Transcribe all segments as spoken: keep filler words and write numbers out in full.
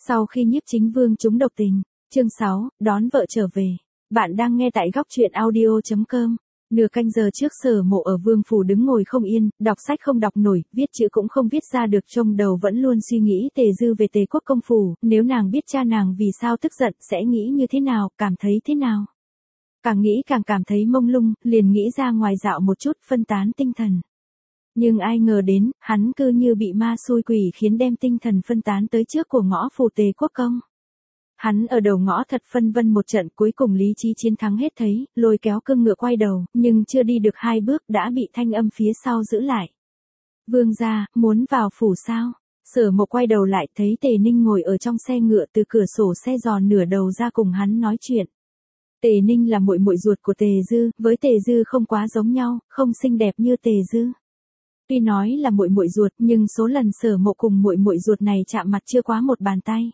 Sau khi Nhiếp Chính Vương trúng độc tình, chương sáu, đón vợ trở về. Bạn đang nghe tại góc truyện audio chấm com. Nửa canh giờ trước Sở Mộ ở Vương phủ đứng ngồi không yên, đọc sách không đọc nổi, viết chữ cũng không viết ra được, trong đầu vẫn luôn suy nghĩ Tề Dư về Tề Quốc công phủ, nếu nàng biết cha nàng vì sao tức giận sẽ nghĩ như thế nào, cảm thấy thế nào. Càng nghĩ càng cảm thấy mông lung, liền nghĩ ra ngoài dạo một chút, phân tán tinh thần. Nhưng ai ngờ đến, hắn cứ như bị ma xui quỷ khiến đem tinh thần phân tán tới trước của ngõ phủ Tề Quốc công. Hắn ở đầu ngõ thật phân vân một trận, cuối cùng lý trí chiến thắng hết thấy, lôi kéo cương ngựa quay đầu, nhưng chưa đi được hai bước đã bị thanh âm phía sau giữ lại. Vương gia, muốn vào phủ sao? Sở Mộ quay đầu lại thấy Tề Ninh ngồi ở trong xe ngựa, từ cửa sổ xe dò nửa đầu ra cùng hắn nói chuyện. Tề Ninh là muội muội ruột của Tề Dư, với Tề Dư không quá giống nhau, không xinh đẹp như Tề Dư. Tuy nói là muội muội ruột, nhưng số lần Sở Mộ cùng muội muội ruột này chạm mặt chưa quá một bàn tay.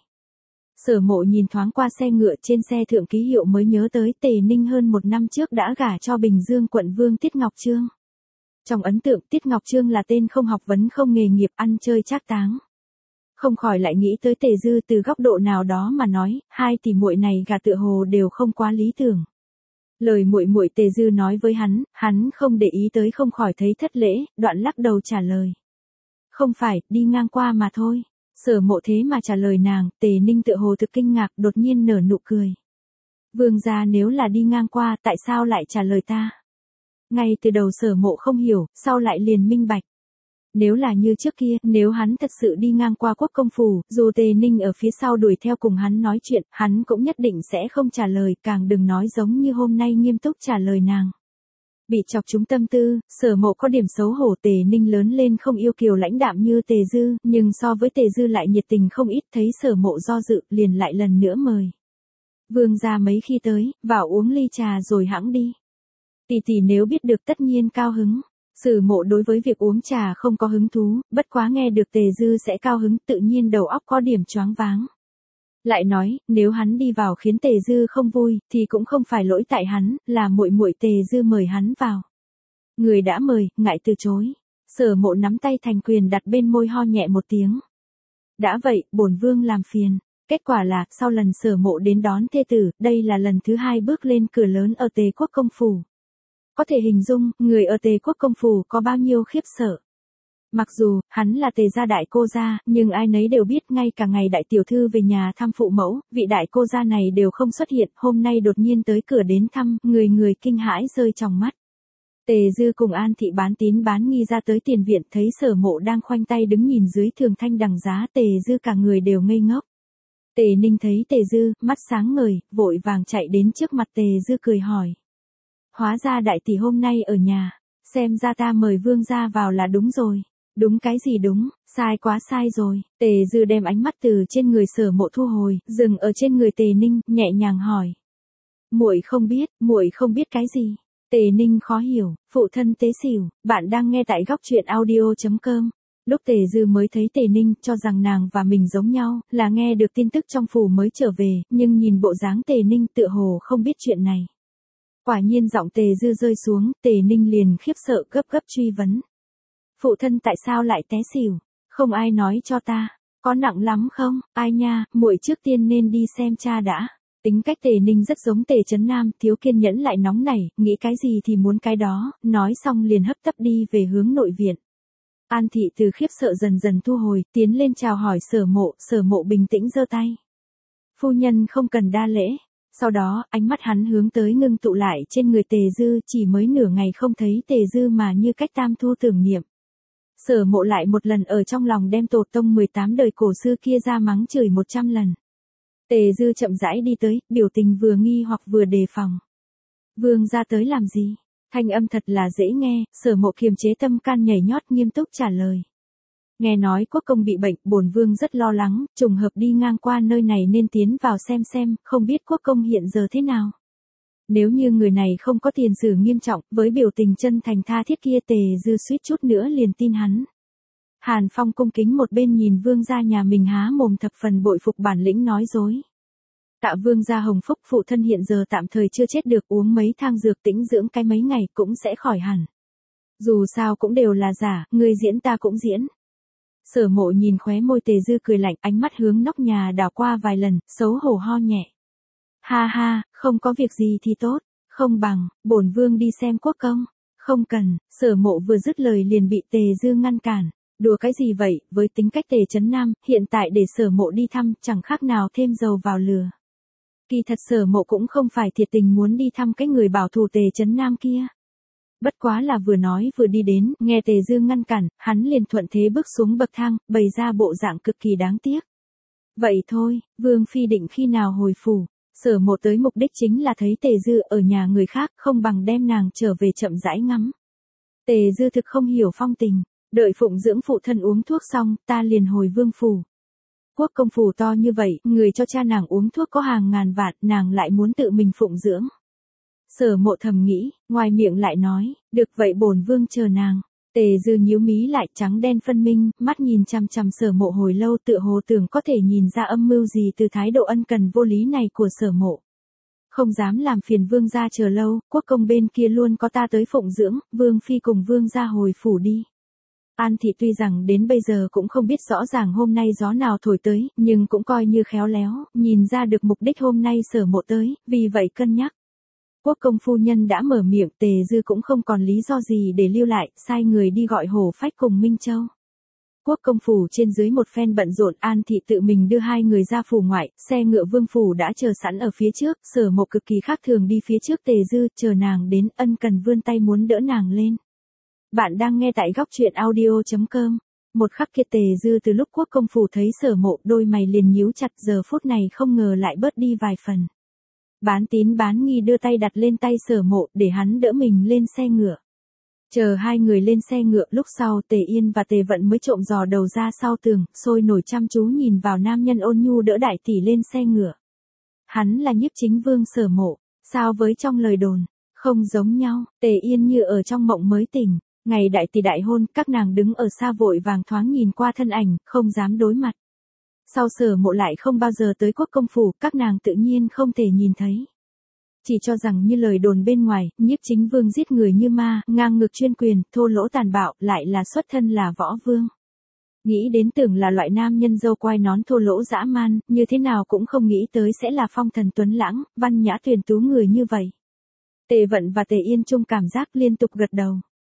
Sở Mộ nhìn thoáng qua xe ngựa, trên xe thượng ký hiệu mới nhớ tới Tề Ninh hơn một năm trước đã gả cho Bình Dương quận vương Tiết Ngọc Trương. Trong ấn tượng Tiết Ngọc Trương là tên không học vấn không nghề nghiệp, ăn chơi trác táng. Không khỏi lại nghĩ tới Tề Dư, từ góc độ nào đó mà nói, hai tỷ muội này gả tựa hồ đều không quá lý tưởng. Lời muội muội Tề Dư nói với hắn, hắn không để ý tới, không khỏi thấy thất lễ, đoạn lắc đầu trả lời. Không phải, đi ngang qua mà thôi. Sở Mộ thế mà trả lời nàng, Tề Ninh tựa hồ thực kinh ngạc, đột nhiên nở nụ cười. Vương gia nếu là đi ngang qua, tại sao lại trả lời ta? Ngay từ đầu Sở Mộ không hiểu, sau lại liền minh bạch. Nếu là như trước kia, nếu hắn thật sự đi ngang qua Quốc công phủ, dù Tề Ninh ở phía sau đuổi theo cùng hắn nói chuyện, hắn cũng nhất định sẽ không trả lời, càng đừng nói giống như hôm nay nghiêm túc trả lời nàng. Bị chọc trúng tâm tư, Sở Mộ có điểm xấu hổ. Tề Ninh lớn lên không yêu kiều lãnh đạm như Tề Dư, nhưng so với Tề Dư lại nhiệt tình không ít, thấy Sở Mộ do dự, liền lại lần nữa mời. Vương gia mấy khi tới, vào uống ly trà rồi hẵng đi. Tỷ tỷ nếu biết được tất nhiên cao hứng. Sở Mộ đối với việc uống trà không có hứng thú, bất quá nghe được Tề Dư sẽ cao hứng, tự nhiên đầu óc có điểm choáng váng. Lại nói, nếu hắn đi vào khiến Tề Dư không vui, thì cũng không phải lỗi tại hắn, là muội muội Tề Dư mời hắn vào. Người đã mời, ngại từ chối. Sở Mộ nắm tay thành quyền đặt bên môi, ho nhẹ một tiếng. Đã vậy, bổn vương làm phiền. Kết quả là, sau lần Sở Mộ đến đón thê tử, đây là lần thứ hai bước lên cửa lớn ở Tề Quốc công phủ. Có thể hình dung, người ở Tề Quốc công phủ có bao nhiêu khiếp sợ. Mặc dù, hắn là Tề gia đại cô gia, nhưng ai nấy đều biết, ngay cả ngày đại tiểu thư về nhà thăm phụ mẫu, vị đại cô gia này đều không xuất hiện, hôm nay đột nhiên tới cửa đến thăm, người người kinh hãi rơi trong mắt. Tề Dư cùng An Thị bán tín bán nghi ra tới tiền viện, thấy Sở Mộ đang khoanh tay đứng nhìn dưới thường thanh đằng giá, Tề Dư cả người đều ngây ngốc. Tề Ninh thấy Tề Dư, mắt sáng ngời, vội vàng chạy đến trước mặt Tề Dư cười hỏi. Hóa ra đại tỷ hôm nay ở nhà, xem ra ta mời vương gia vào là đúng rồi. Đúng cái gì đúng, sai quá sai rồi. Tề Dư đem ánh mắt từ trên người Sở Mộ thu hồi, dừng ở trên người Tề Ninh, nhẹ nhàng hỏi. Muội không biết, muội không biết cái gì? Tề Ninh khó hiểu, phụ thân tế xỉu, bạn đang nghe tại góc truyện audio chấm com. Lúc Tề Dư mới thấy Tề Ninh, cho rằng nàng và mình giống nhau, là nghe được tin tức trong phủ mới trở về, nhưng nhìn bộ dáng Tề Ninh tựa hồ không biết chuyện này. Quả nhiên giọng Tề Dư rơi xuống, Tề Ninh liền khiếp sợ gấp gấp truy vấn. Phụ thân tại sao lại té xỉu? Không ai nói cho ta. Có nặng lắm không? Ai nha, muội trước tiên nên đi xem cha đã. Tính cách Tề Ninh rất giống Tề Chấn Nam, thiếu kiên nhẫn lại nóng nảy, nghĩ cái gì thì muốn cái đó, nói xong liền hấp tấp đi về hướng nội viện. An Thị từ khiếp sợ dần dần thu hồi, tiến lên chào hỏi Sở Mộ, Sở Mộ bình tĩnh giơ tay. Phu nhân không cần đa lễ. Sau đó, ánh mắt hắn hướng tới ngưng tụ lại trên người Tề Dư, chỉ mới nửa ngày không thấy Tề Dư mà như cách tam thu tưởng niệm. Sở Mộ lại một lần ở trong lòng đem tổ tông mười tám đời cổ xưa kia ra mắng chửi một trăm lần. Tề Dư chậm rãi đi tới, biểu tình vừa nghi hoặc vừa đề phòng. Vương gia tới làm gì? Thanh âm thật là dễ nghe, Sở Mộ kiềm chế tâm can nhảy nhót, nghiêm túc trả lời. Nghe nói quốc công bị bệnh, bổn vương rất lo lắng, trùng hợp đi ngang qua nơi này nên tiến vào xem xem, không biết quốc công hiện giờ thế nào. Nếu như người này không có tiền sử nghiêm trọng, với biểu tình chân thành tha thiết kia, Tề Dư suýt chút nữa liền tin hắn. Hàn Phong cung kính một bên nhìn vương gia nhà mình há mồm, thập phần bội phục bản lĩnh nói dối. Tạ vương gia hồng phúc, phụ thân hiện giờ tạm thời chưa chết được, uống mấy thang dược tĩnh dưỡng cái mấy ngày cũng sẽ khỏi hẳn. Dù sao cũng đều là giả, ngươi diễn ta cũng diễn. Sở Mộ nhìn khóe môi Tề Dư cười lạnh, ánh mắt hướng nóc nhà đảo qua vài lần, xấu hổ ho nhẹ. Ha ha, không có việc gì thì tốt, không bằng, bổn vương đi xem quốc công. Không cần, Sở Mộ vừa dứt lời liền bị Tề Dư ngăn cản. Đùa cái gì vậy, với tính cách Tề Trấn Nam, hiện tại để Sở Mộ đi thăm, chẳng khác nào thêm dầu vào lửa. Kỳ thật Sở Mộ cũng không phải thiệt tình muốn đi thăm cái người bảo thủ Tề Trấn Nam kia. Bất quá là vừa nói vừa đi đến, nghe Tề Dư ngăn cản, hắn liền thuận thế bước xuống bậc thang, bày ra bộ dạng cực kỳ đáng tiếc. Vậy thôi, Vương Phi định khi nào hồi phủ, Sở Mộ tới mục đích chính là thấy Tề Dư ở nhà người khác, không bằng đem nàng trở về chậm rãi ngắm. Tề Dư thực không hiểu phong tình, đợi phụng dưỡng phụ thân uống thuốc xong, ta liền hồi vương phủ. Quốc công phủ to như vậy, người cho cha nàng uống thuốc có hàng ngàn vạn, nàng lại muốn tự mình phụng dưỡng. Sở Mộ thầm nghĩ, ngoài miệng lại nói, được vậy bổn vương chờ nàng. Tề Dư nhíu mí lại, trắng đen phân minh, mắt nhìn chằm chằm Sở Mộ hồi lâu, tựa hồ tưởng có thể nhìn ra âm mưu gì từ thái độ ân cần vô lý này của Sở Mộ. Không dám làm phiền vương gia chờ lâu, quốc công bên kia luôn có ta tới phụng dưỡng, vương phi cùng vương gia hồi phủ đi. An Thị tuy rằng đến bây giờ cũng không biết rõ ràng hôm nay gió nào thổi tới, nhưng cũng coi như khéo léo, nhìn ra được mục đích hôm nay Sở Mộ tới, vì vậy cân nhắc. Quốc công phu nhân đã mở miệng, Tề Dư cũng không còn lý do gì để lưu lại, sai người đi gọi Hổ Phách cùng Minh Châu. Quốc công phủ trên dưới một phen bận rộn, An Thị tự mình đưa hai người ra phủ ngoại, xe ngựa vương phủ đã chờ sẵn ở phía trước, Sở Mộ cực kỳ khác thường đi phía trước Tề Dư, chờ nàng đến, ân cần vươn tay muốn đỡ nàng lên. Bạn đang nghe tại góc truyện audio chấm com. Một khắc kia Tề Dư từ lúc quốc công phủ thấy Sở Mộ, đôi mày liền nhíu chặt, giờ phút này không ngờ lại bớt đi vài phần. Bán tín bán nghi đưa tay đặt lên tay Sở Mộ để hắn đỡ mình lên xe ngựa. Chờ hai người lên xe ngựa, lúc sau Tề Yên và Tề Vận mới trộm dò đầu ra sau tường, sôi nổi chăm chú nhìn vào nam nhân ôn nhu đỡ đại tỷ lên xe ngựa. Hắn là Nhiếp Chính Vương Sở Mộ, sao với trong lời đồn, không giống nhau. Tề Yên như ở trong mộng mới tỉnh, ngày đại tỷ đại hôn, các nàng đứng ở xa vội vàng thoáng nhìn qua thân ảnh, không dám đối mặt. Sau Sở Mộ lại không bao giờ tới quốc công phủ, các nàng tự nhiên không thể nhìn thấy. Chỉ cho rằng như lời đồn bên ngoài, Nhiếp Chính Vương giết người như ma, ngang ngược chuyên quyền, thô lỗ tàn bạo, lại là xuất thân là võ vương. Nghĩ đến tưởng là loại nam nhân dâu quai nón thô lỗ dã man, như thế nào cũng không nghĩ tới sẽ là phong thần tuấn lãng, văn nhã tuyển tú người như vậy. Tề Vận và Tề Yên chung cảm giác liên tục gật đầu.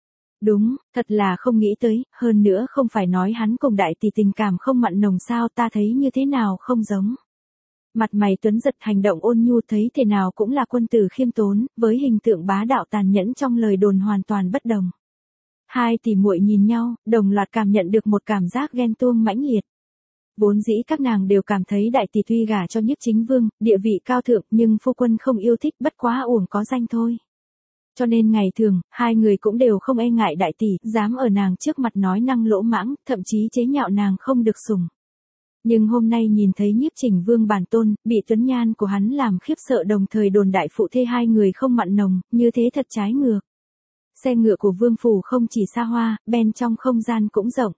Đúng, thật là không nghĩ tới, hơn nữa không phải nói hắn cùng đại tỷ tình cảm không mặn nồng sao, ta thấy như thế nào không giống. Mặt mày tuấn giật, hành động ôn nhu, thấy thế nào cũng là quân tử khiêm tốn, với hình tượng bá đạo tàn nhẫn trong lời đồn hoàn toàn bất đồng. Hai tỷ muội nhìn nhau, đồng loạt cảm nhận được một cảm giác ghen tuông mãnh liệt. Vốn dĩ các nàng đều cảm thấy đại tỷ tuy gả cho Nhiếp Chính Vương, địa vị cao thượng, nhưng phu quân không yêu thích, bất quá uổng có danh thôi. Cho nên ngày thường, hai người cũng đều không e ngại đại tỷ, dám ở nàng trước mặt nói năng lỗ mãng, thậm chí chế nhạo nàng không được sủng. Nhưng hôm nay nhìn thấy Nhiếp Chỉnh Vương bản tôn, bị tuấn nhan của hắn làm khiếp sợ, đồng thời đồn đại phụ thê hai người không mặn nồng, như thế thật trái ngược. Xe ngựa của vương phủ không chỉ xa hoa, bên trong không gian cũng rộng.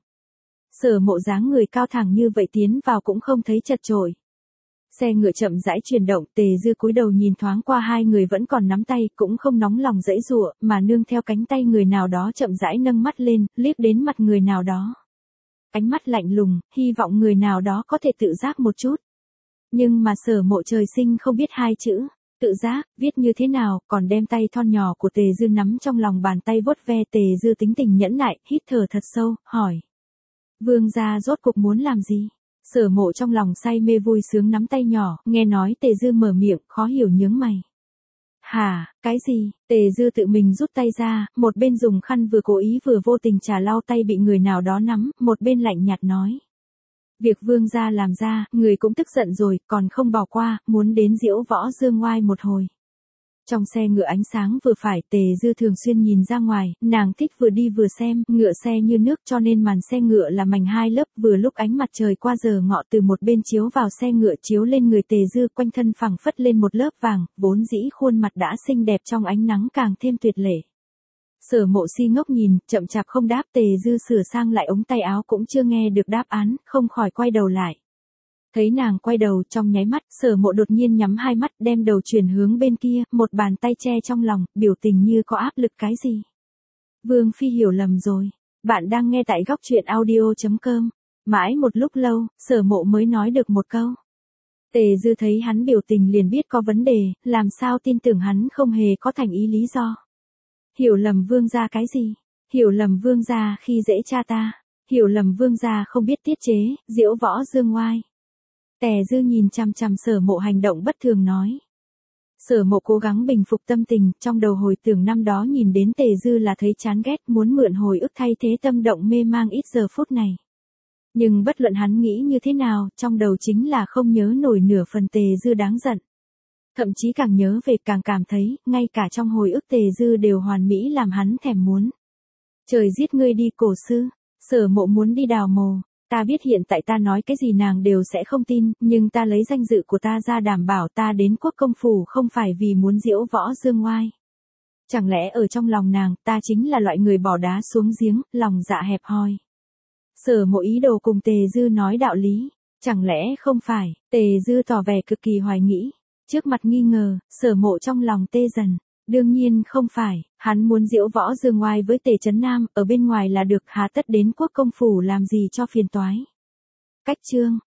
Sở Mộ dáng người cao thẳng như vậy tiến vào cũng không thấy chật chội. Xe ngựa chậm rãi chuyển động, Tề Dư cúi đầu nhìn thoáng qua hai người vẫn còn nắm tay, cũng không nóng lòng dãy dụa, mà nương theo cánh tay người nào đó chậm rãi nâng mắt lên, liếc đến mặt người nào đó. Ánh mắt lạnh lùng, hy vọng người nào đó có thể tự giác một chút. Nhưng mà Sở Mộ trời sinh không biết hai chữ, tự giác, viết như thế nào, còn đem tay thon nhỏ của Tề Dư nắm trong lòng bàn tay vuốt ve. Tề Dư tính tình nhẫn nại, hít thở thật sâu, hỏi. Vương gia rốt cục muốn làm gì? Sở Mộ trong lòng say mê vui sướng nắm tay nhỏ, nghe nói Tề Dư mở miệng, khó hiểu nhướng mày. Hả, cái gì? Tề Dư tự mình rút tay ra, một bên dùng khăn vừa cố ý vừa vô tình trà lau tay bị người nào đó nắm, một bên lạnh nhạt nói. Việc vương gia làm ra, người cũng tức giận rồi, còn không bỏ qua, muốn đến diễu võ dương ngoai một hồi. Trong xe ngựa ánh sáng vừa phải, Tề Dư thường xuyên nhìn ra ngoài, nàng thích vừa đi vừa xem, ngựa xe như nước cho nên màn xe ngựa là mảnh hai lớp, vừa lúc ánh mặt trời qua giờ ngọ từ một bên chiếu vào xe ngựa chiếu lên người Tề Dư, quanh thân phẳng phất lên một lớp vàng, vốn dĩ khuôn mặt đã xinh đẹp trong ánh nắng càng thêm tuyệt lệ. Sở Mộ si ngốc nhìn, chậm chạp không đáp. Tề Dư sửa sang lại ống tay áo cũng chưa nghe được đáp án, không khỏi quay đầu lại. Thấy nàng quay đầu, trong nháy mắt, Sở Mộ đột nhiên nhắm hai mắt, đem đầu chuyển hướng bên kia, một bàn tay che trong lòng, biểu tình như có áp lực cái gì. Vương phi hiểu lầm rồi. Bạn đang nghe tại góc truyện audio chấm com. Mãi một lúc lâu, Sở Mộ mới nói được một câu. Tề Dư thấy hắn biểu tình liền biết có vấn đề, làm sao tin tưởng hắn không hề có thành ý lý do. Hiểu lầm vương gia cái gì? Hiểu lầm vương gia khi dễ cha ta. Hiểu lầm vương gia không biết tiết chế, diễu võ dương oai. Tề Dư nhìn chằm chằm Sở Mộ hành động bất thường nói. Sở Mộ cố gắng bình phục tâm tình, trong đầu hồi tưởng năm đó nhìn đến Tề Dư là thấy chán ghét, muốn mượn hồi ức thay thế tâm động mê mang ít giờ phút này. Nhưng bất luận hắn nghĩ như thế nào, trong đầu chính là không nhớ nổi nửa phần Tề Dư đáng giận. Thậm chí càng nhớ về càng cảm thấy, ngay cả trong hồi ức Tề Dư đều hoàn mỹ làm hắn thèm muốn. Trời giết ngươi đi cổ sư, Sở Mộ muốn đi đào mồ, ta biết hiện tại ta nói cái gì nàng đều sẽ không tin, nhưng ta lấy danh dự của ta ra đảm bảo ta đến quốc công phủ không phải vì muốn diễu võ dương oai. Chẳng lẽ ở trong lòng nàng, ta chính là loại người bỏ đá xuống giếng, lòng dạ hẹp hòi. Sở Mộ ý đồ cùng Tề Dư nói đạo lý, chẳng lẽ không phải, Tề Dư tỏ vẻ cực kỳ hoài nghĩ. Trước mặt nghi ngờ, Sở Mộ trong lòng tê dần. Đương nhiên không phải, hắn muốn diễu võ dương oai với Tề Trấn Nam, ở bên ngoài là được, hà tất đến quốc công phủ làm gì cho phiền toái. Cách chương